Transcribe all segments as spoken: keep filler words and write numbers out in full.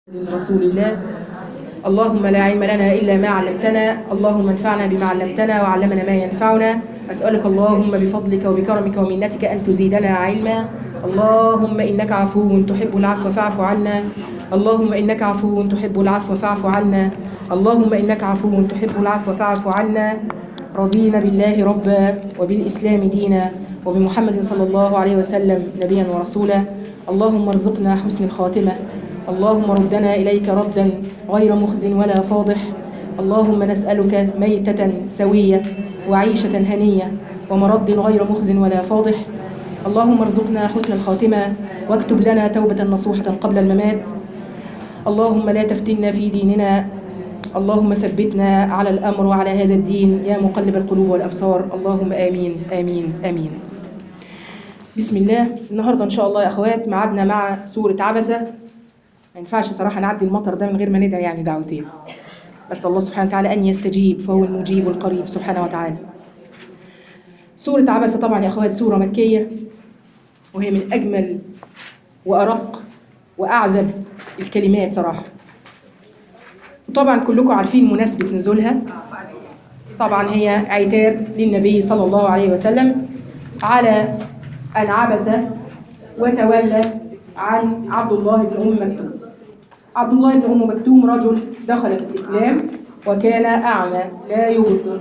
رسول الله. اللهم لا علم لنا إلا ما علمتنا، اللهم انفعنا بما علمتنا وعلمنا ما ينفعنا. أسألك اللهم بفضلك وبكرمك ومنتك أن تزيدنا علما. اللهم إنك عفو تحب العفو فاعف عنا. اللهم إنك عفو تحب العفو فاعف عنا. اللهم إنك عفو تحب العفو فاعف عنا. رضينا بالله ربا وبالإسلام دينا وبمحمد صلى الله عليه وسلم نبيا ورسولا. اللهم ارزقنا حسن الخاتمة. اللهم ردنا إليك ردا غير مخز ولا فاضح. اللهم نسألك ميتة سوية وعيشة هنية ومرد غير مخز ولا فاضح. اللهم ارزقنا حسن الخاتمة واكتب لنا توبة نصوحة قبل الممات. اللهم لا تفتنا في ديننا. اللهم ثبتنا على الأمر وعلى هذا الدين يا مقلب القلوب والأبصار. اللهم آمين آمين آمين. بسم الله. النهاردة إن شاء الله يا أخوات معادنا مع سورة عبسة. ما ينفعش صراحة نعدي المطر ده من غير ما ندعي يعني دعوتين، بس الله سبحانه وتعالى أن يستجيب فهو المجيب القريب سبحانه وتعالى. سورة عبسة طبعا يا أخوات سورة مكية، وهي من أجمل وأرق وأعذب الكلمات صراحة. وطبعا كلكم عارفين مناسبة نزولها. طبعا هي عتاب للنبي صلى الله عليه وسلم على أن عبس وتولى عن عبد الله بن أم مكتوم. عبد الله بن أم مكتوم رجل دخل في الإسلام وكان أعمى لا يبصر،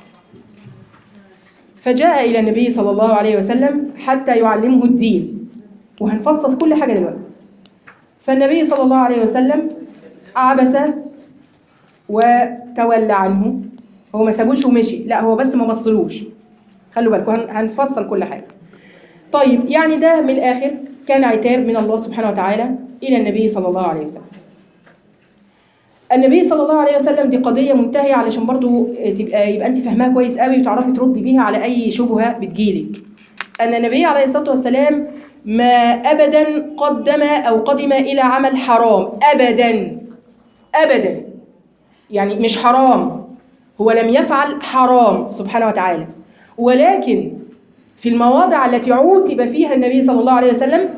فجاء إلى النبي صلى الله عليه وسلم حتى يعلمه الدين، وهنفصص كل حاجة دلوقتي. فالنبي صلى الله عليه وسلم عبس وتولى عنه. هو ما سابوش ومشي، لا هو بس ما بصلوش. خلوا بالكم هنفصل كل حاجة. طيب يعني ده من الآخر كان عتاب من الله سبحانه وتعالى إلى النبي صلى الله عليه وسلم. النبي صلى الله عليه وسلم دي قضية منتهية علشان برضو تبقى يبقى أنت فاهماها كويس قوي وتعرفي تردي بيها على أي شبهة بتجيلك. أن النبي عليه الصلاة والسلام ما أبدا قدم أو قدم إلى عمل حرام أبدا أبدا، يعني مش حرام، هو لم يفعل حرام سبحانه وتعالى، ولكن في المواضع التي عوتب فيها النبي صلى الله عليه وسلم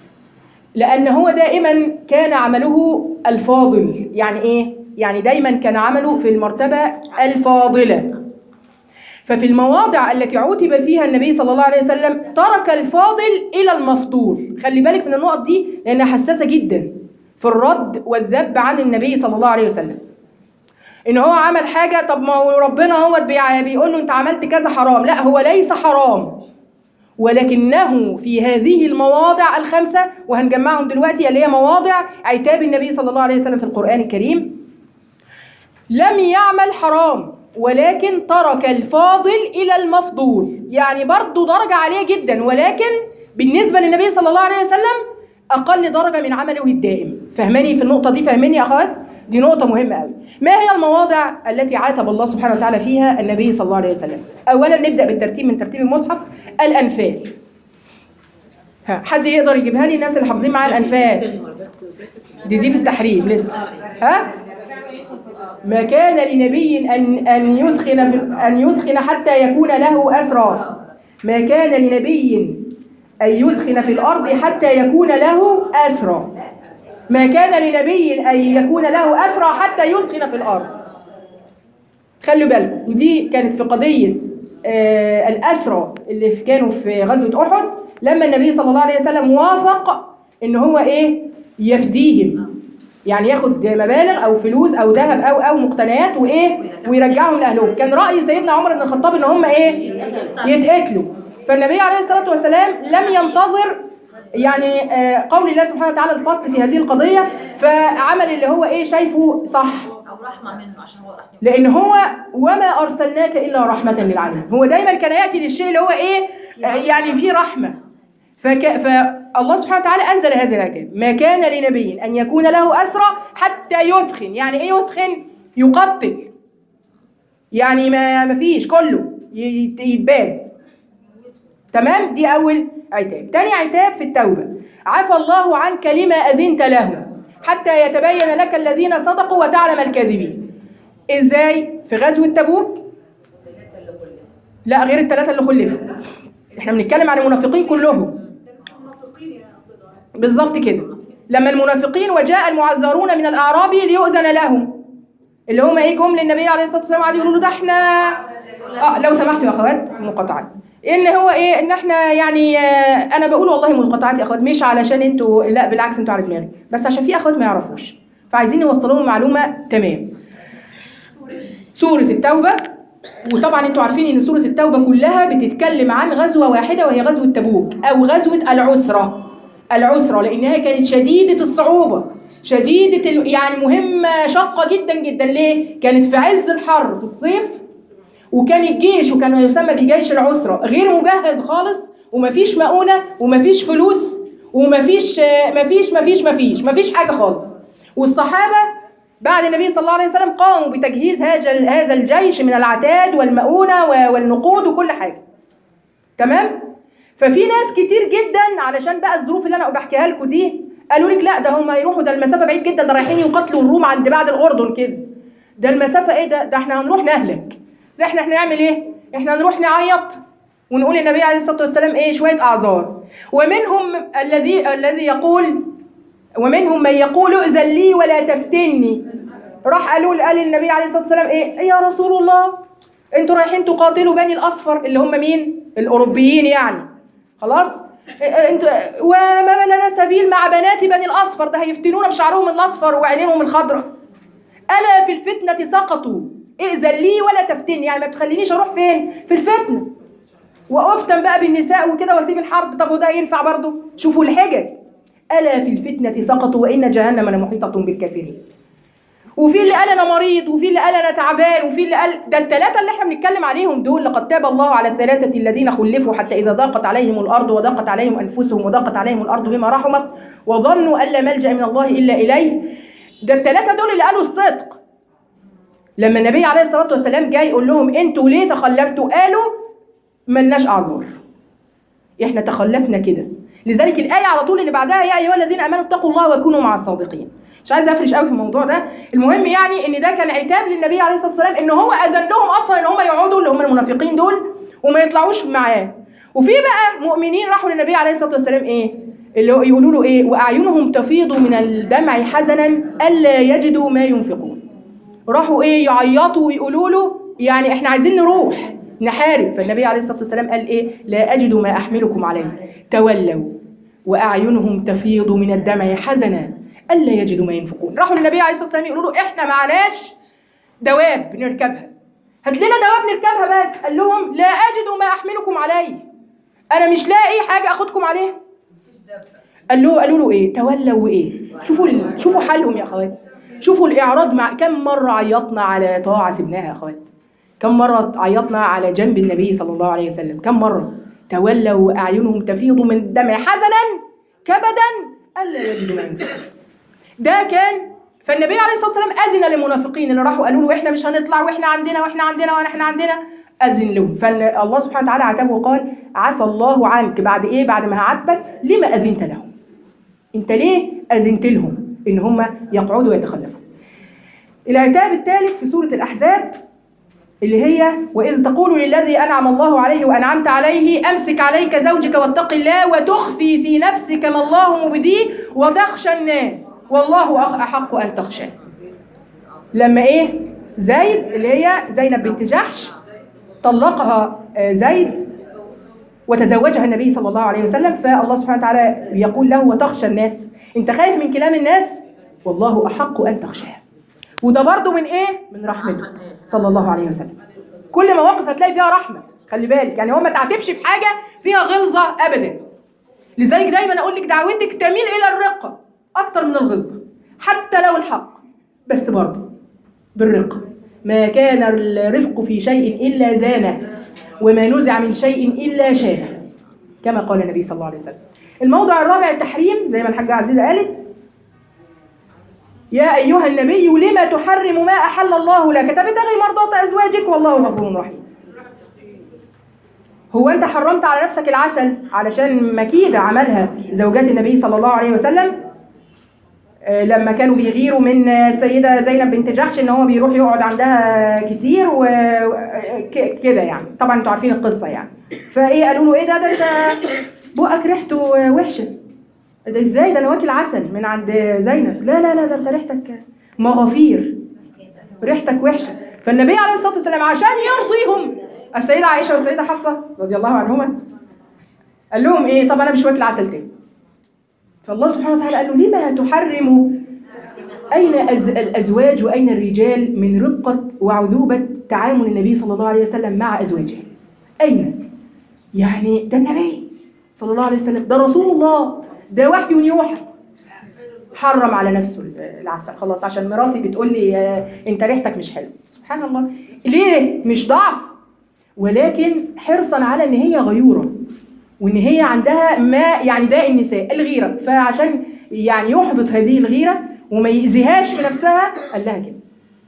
لأن هو دائما كان عمله الفاضل. يعني إيه؟ يعني دايما كان عمله في المرتبة الفاضلة. ففي المواضع التي عوتب فيها النبي صلى الله عليه وسلم ترك الفاضل إلى المفضول. خلي بالك من النقط دي لأنها حساسة جدا في الرد والذب عن النبي صلى الله عليه وسلم. إن هو عمل حاجة، طب ما هو ربنا هو بيقول له أنت عملت كذا حرام. لا، هو ليس حرام، ولكنه في هذه المواضع الخمسة وهنجمعهم دلوقتي اللي هي مواضع عتاب النبي صلى الله عليه وسلم في القرآن الكريم لم يعمل حرام، ولكن ترك الفاضل إلى المفضول. يعني برضو درجة عالية جدا، ولكن بالنسبة للنبي صلى الله عليه وسلم أقل درجة من عمله الدائم. فهماني في النقطة دي؟ فهماني يا أخوات؟ دي نقطة مهمة قوي. ما هي المواضع التي عاتب الله سبحانه وتعالى فيها النبي صلى الله عليه وسلم؟ أولا نبدأ بالترتيب من ترتيب المصحف. الأنفال. ها حد يقدر يجيبها لي؟ الناس اللي حافظين معايا الأنفال دي دي في التحريم لسه. ها ما كان لنبي أن أن يثخن في أن يثخن حتى يكون له أسرى. ما كان لنبي أن يثخن في الأرض حتى يكون له أسرى. ما كان لنبي أن يكون له أسرى حتى يثخن في الأرض. خلوا بالكم، ودي كانت في قضية آه الأسرى اللي كانوا في غزوة أحد، لما النبي صلى الله عليه وسلم وافق إن هو إيه يفديهم، يعني ياخد مبالغ أو فلوس أو ذهب أو أو مقتنيات وإيه ويرجعهم لأهلهم. كان رأي سيدنا عمر بن الخطاب إن هم إيه يتقتلوا. فالنبي عليه الصلاة والسلام لم ينتظر يعني قول الله سبحانه وتعالى الفصل في هذه القضية، فعمل اللي هو إيه شايفه صح، أو رحمة منه عشان هو رحمة، لأن هو وما أرسلناك إلا رحمة للعالمين. هو دايما كان يأتي للشيء اللي هو إيه يعني فيه رحمة. فك... فالله سبحانه وتعالى أنزل هذا العتاب. ما كان لنبي أن يكون له أسرى حتى يثخن. يعني إيه يثخن؟ يقتل، يعني ما ما فيش كله يتباد. تمام؟ دي أول عتاب. تاني عتاب في التوبة. عفى الله عنك لما أذنت له حتى يتبين لك الذين صدقوا وتعلم الكاذبين. إزاي؟ في غزوة تبوك. لا غير الثلاثة اللي خلفوا، احنا بنتكلم عن المنافقين كلهم بالظبط كده. لما المنافقين وجاء المعذرون من الأعراب ليؤذن لهم، اللي هم ايه جم للنبي عليه الصلاة والسلام قعدوا يقولوا له ده احنا اه لو سمحتوا يا اخوات مقاطعات، ان هو ايه ان احنا يعني آه انا بقول والله مقاطعات يا اخوات مش علشان انتوا، لا بالعكس انتوا على دماغي، بس عشان في اخوات ما يعرفوش فعايزين نوصل لهم معلومة تمام. سورة التوبة، وطبعا انتوا عارفين ان سورة التوبة كلها بتتكلم عن غزوة واحدة وهي غزوة تبوك او غزوة العسرة. العسرة لانها كانت شديدة الصعوبة، شديدة ال... يعني مهمة شاقة جدا جدا. ليه؟ كانت في عز الحر في الصيف، وكان الجيش وكان يسمى بجيش العسرة غير مجهز خالص، ومفيش مؤونة ومفيش فلوس ومفيش مفيش مفيش مفيش مفيش حاجة خالص. والصحابة بعد النبي صلى الله عليه وسلم قاموا بتجهيز هذا هذا الجيش من العتاد والمؤونة والنقود وكل حاجة. تمام؟ ففي ناس كتير جدا علشان بقى الظروف اللي انا بحكيها لكم دي قالوا لك لا ده هم يروحوا، ده المسافة بعيد جدا، ده رايحين يقاتلوا الروم عند بعد الأردن كده، ده المسافة ايه ده؟ ده احنا هنروح نهلك، ده احنا هنعمل ايه؟ احنا هنروح نعيط ونقول النبي عليه الصلاة والسلام ايه شوية أعذار. ومنهم الذي الذي يقول ومنهم من يقول ائذن لي ولا تفتني. راح قالوا قال النبي عليه الصلاة والسلام ايه يا رسول الله انتوا رايحين تقاتلوا بني الأصفر اللي هم مين؟ الأوروبيين يعني، خلاص انتوا وما لنا سبيل مع بنات بني الأصفر، ده هيفتنونا بشعرهم الأصفر وعينيهم الخضراء. ألا في الفتنة سقطوا ائذن لي ولا تفتني، يعني ما تخلينيش اروح فين؟ في الفتنة وافتن بقى بالنساء وكده واسيب الحرب. طب وده ينفع برضه؟ شوفوا الحجج. ألا في الفتنة سقطوا وإن جهنم لمحيطة بالكافرين. وفي اللي قال أنا مريض، وفي اللي قال أنا تعبان، وفي اللي قال ده الثلاثة اللي احنا بنتكلم عليهم دول لقد تاب الله على الثلاثة الذين خلفوا حتى إذا ضاقت عليهم الأرض وضاقت عليهم أنفسهم وضاقت عليهم الأرض بما رحمت وظنوا أن لا ملجأ من الله إلا إليه. ده الثلاثة دول اللي قالوا الصدق. لما النبي عليه الصلاة والسلام جاي يقول لهم انتوا ليه تخلفتوا؟ قالوا ملناش أعذار، احنا تخلفنا كده. لذلك الآية على طول اللي بعدها يا أيها الذين آمنوا اتقوا الله وكونوا مع الصادقين. مش عايز أفرش قوي في الموضوع ده، المهم يعني إن ده كان عتاب للنبي عليه الصلاة والسلام إن هو أذن لهم أصلا إن هم يقعدوا اللي هم المنافقين دول وما يطلعوش معاه. وفي بقى مؤمنين راحوا للنبي عليه الصلاة والسلام إيه؟ اللي هو يقولوا له إيه؟ وأعينهم تفيض من الدمع حزنا ألا يجدوا ما ينفقون. راحوا إيه؟ يعيطوا ويقولوا له يعني إحنا عايزين نروح نحارب. فالنبي عليه الصلاة والسلام قال إيه؟ لا أجد ما أحملكم عليه. تولوا وأعينهم تفيض من الدمع حزنا ألا يجدوا ما ينفقون. راحوا للنبي عليه الصلاة والسلام يقولوا له إحنا معناش دواب نركبها، هات لنا دواب نركبها بس. قال لهم لا أجد ما أحملكم عليه، أنا مش لاقي حاجة أخدكم عليها. قال له قالوا له إيه؟ تولوا وإيه؟ شوفوا شوفوا حالهم يا أخوات، شوفوا الإعراض. مع كم مرة عيطنا على طاعة سبناها يا أخوات، كم مرة عيطنا على جنب النبي صلى الله عليه وسلم، كم مرة. تولوا وأعينهم تفيض من الدمع حزنا كبدا ألا يجدوا ما ينفقون. ده كان. فالنبي عليه الصلاة والسلام أذن للمنافقين اللي راحوا قالوا له إحنا مش هنطلع وإحنا عندنا وإحنا عندنا وإحنا عندنا، أذن لهم. فالله سبحانه وتعالى عاتبه وقال عفى الله عنك. بعد إيه؟ بعد ما هعاتبك لما أذنت لهم؟ أنت ليه أذنت لهم إن هم يقعدوا ويتخلفوا؟ العتاب الثالث في سورة الأحزاب اللي هي وإذ تقول للذي أنعم الله عليه وأنعمت عليه أمسك عليك زوجك واتق الله وتخفي في نفسك ما الله مبديه وتخشى الناس والله أحق أن تخشاه. لما إيه؟ زيد اللي هي زينب بنت جحش طلقها زيد وتزوجها النبي صلى الله عليه وسلم، فالله سبحانه وتعالى يقول له وتخشى الناس، أنت خايف من كلام الناس؟ والله أحق أن تخشاه. وده برضو من ايه؟ من رحمته صلى الله عليه وسلم. كل مواقف هتلاقي فيها رحمة، خلي بالك، يعني هو ما تعتبش في حاجة فيها غلظة أبدا. لذلك دايما أقول لك دعوتك تميل إلى الرقة أكتر من الغلظة حتى لو الحق، بس برضو بالرقة. ما كان الرفق في شيء إلا زانه وما نزع من شيء إلا شانه كما قال النبي صلى الله عليه وسلم. الموضع الرابع التحريم زي ما الحاجة عزيزة قالت يا أيها النبي لما تحرم ما أحل الله لك تبتغي مرضات أزواجك والله غفور رحيم. هو أنت حرمت على نفسك العسل علشان مكيدة عملها زوجات النبي صلى الله عليه وسلم لما كانوا بيغيروا من السيدة زينب بنت جحش إن هو بيروح يقعد عندها كتير وكده يعني، طبعا أنتوا عارفين القصة يعني. فإيه قالوا له إيه ده ده أنت بقك ريحته وحشة، ده ازاي؟ ده انا واكل عسل من عند زينب. لا لا لا، ده انت ريحتك مغافير، ريحتك وحشه. فالنبي عليه الصلاه والسلام عشان يرضيهم السيده عائشه والسيده حفصه رضي الله عنهما قال لهم ايه؟ طب انا مش واكل عسل تاني. فالله سبحانه وتعالى قال له لما تحرم؟ اين أز... الازواج واين الرجال من رقه وعذوبه تعامل النبي صلى الله عليه وسلم مع ازواجه؟ اين؟ يعني ده النبي صلى الله عليه وسلم، ده رسول الله، ده وحي يوحى، حرم على نفسه العسل خلاص عشان مراتي بتقول لي انت ريحتك مش حلو. سبحان الله. ليه؟ مش ضعف، ولكن حرصا على ان هي غيوره، وان هي عندها ما يعني داء النساء الغيره، فعشان يعني يحبط هذه الغيره وما يأذيهاش في نفسها قال لها كده.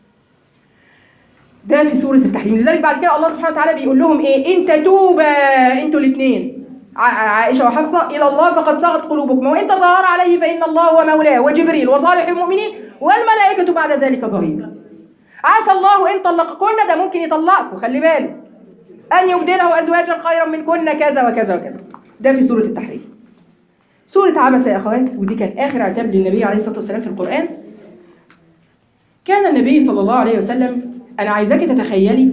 ده في سوره التحريم. لذلك بعد كده الله سبحانه وتعالى بيقول لهم ايه؟ ان تتوبا انتوا الاثنين عائشه وحفصه الى الله فقد صغت قلوبكما وان تظاهر عليه فان الله هو مولاه وجبريل وصالح المؤمنين والملائكه بعد ذلك ظهير. عسى الله ان طلقكن، ده ممكن يطلقكم، خلي بالك، ان يبدله ازواجا خيرا منكن كذا وكذا وكذا. ده في سوره التحريم. سوره عبس يا اخوات، ودي كان اخر عتاب للنبي عليه الصلاه والسلام في القران. كان النبي صلى الله عليه وسلم، انا عايزاكي تتخيلي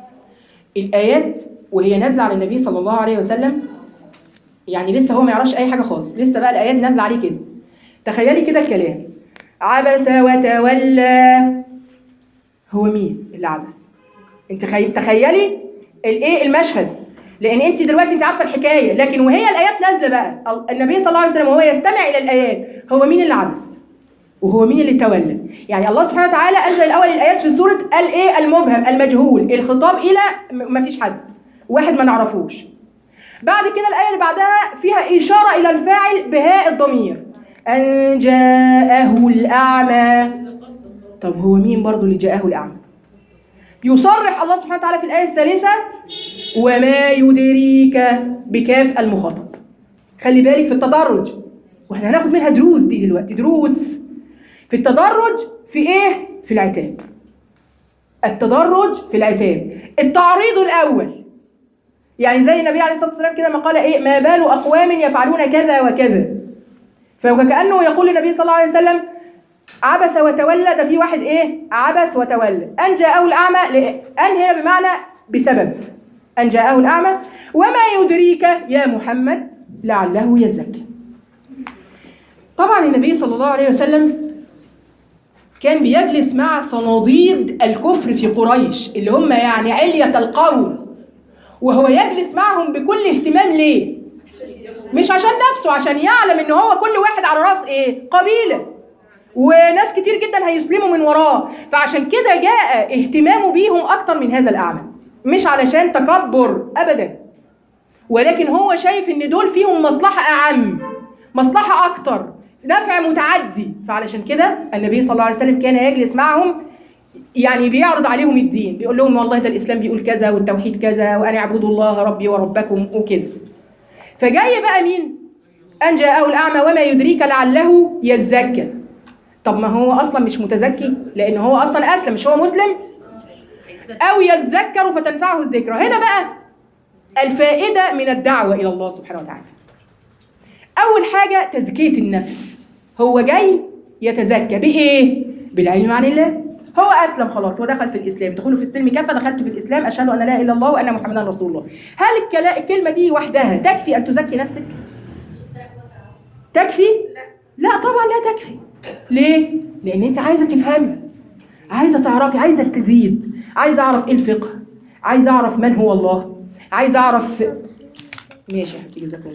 الايات وهي نازله على النبي صلى الله عليه وسلم، يعني لسه هو ما يعرفش اي حاجه خالص، لسه بقى الايات نازله عليه كده. تخيلي كده الكلام، عبس وتولى. هو مين اللي عبس؟ انت خي... تخيلي الايه المشهد، لان انت دلوقتي انت عارفه الحكايه، لكن وهي الايات نازله بقى النبي صلى الله عليه وسلم وهو يستمع الى الايات، هو مين اللي عبس وهو مين اللي تولى؟ يعني الله سبحانه وتعالى انزل الاول الايات في سوره الايه المبهم المجهول، الخطاب الى ما فيش حد، واحد ما نعرفوش. بعد كده الآية اللي بعدها فيها إشارة إلى الفاعل بهاء الضمير، أن جاءه الأعمى. طب هو مين برضو اللي جاءه الأعمى؟ يصرح الله سبحانه وتعالى في الآية الثالثة وما يدريك بكاف المخاطب. خلي بالك في التدرج، واحنا هناخد منها دروس دي دلوقتي، دروس في التدرج في إيه؟ في العتاب. التدرج في العتاب، التعريض الأول، يعني زي النبي عليه الصلاة والسلام كده ما قال ايه؟ ما بال أقوام يفعلون كذا وكذا. فكأنه يقول للنبي صلى الله عليه وسلم عبس وتولى، ده في واحد ايه؟ عبس وتولى. أن جاءه الأعمى، أن هنا بمعنى بسبب، أن جاءه الأعمى. وما يدريك يا محمد لعله يزكى. طبعا النبي صلى الله عليه وسلم كان بيجلس مع صناديد الكفر في قريش اللي هم يعني علية القوم، وهو يجلس معهم بكل اهتمام. ليه؟ مش عشان نفسه، عشان يعلم ان هو كل واحد على راس ايه؟ قبيلة، وناس كتير جدا هيسلموا من وراه، فعشان كده جاء اهتمامه بيهم اكتر من هذا الاعمى، مش علشان تكبر ابدا، ولكن هو شايف ان دول فيهم مصلحة اعم، مصلحة اكتر، نفع متعدي. فعلشان كده النبي صلى الله عليه وسلم كان يجلس معهم، يعني بيعرض عليهم الدين، بيقول لهم والله ده الإسلام بيقول كذا والتوحيد كذا وأنا اعبدوا الله ربي وربكم وكده. فجاي بقى مين؟ أن جاءه الأعمى وما يدريك لعله يزكى. طب ما هو أصلا مش متزكي، لأن هو أصلا أسلم، مش هو مسلم؟ أو يذكر فتنفعه الذكرى. هنا بقى الفائدة من الدعوة إلى الله سبحانه وتعالى. أول حاجة تزكية النفس، هو جاي يتزكى بإيه؟ بالعلم عن الله. هو أسلم خلاص ودخل في الإسلام، دخوله في السلم كافة، دخلت في الإسلام أشهد أن لا إله إلا الله وأن محمدا رسول الله. هل الكلمة دي وحدها تكفي أن تزكي نفسك؟ تكفي؟ لا طبعا لا تكفي. ليه؟ لأن أنت عايزة تفهمي، عايزة تعرفي، عايزة استزيد، عايزة أعرف إيه الفقه، عايزة أعرف من هو الله، عايزة أعرف. ماشي يا حبيبي، جزاكم الله.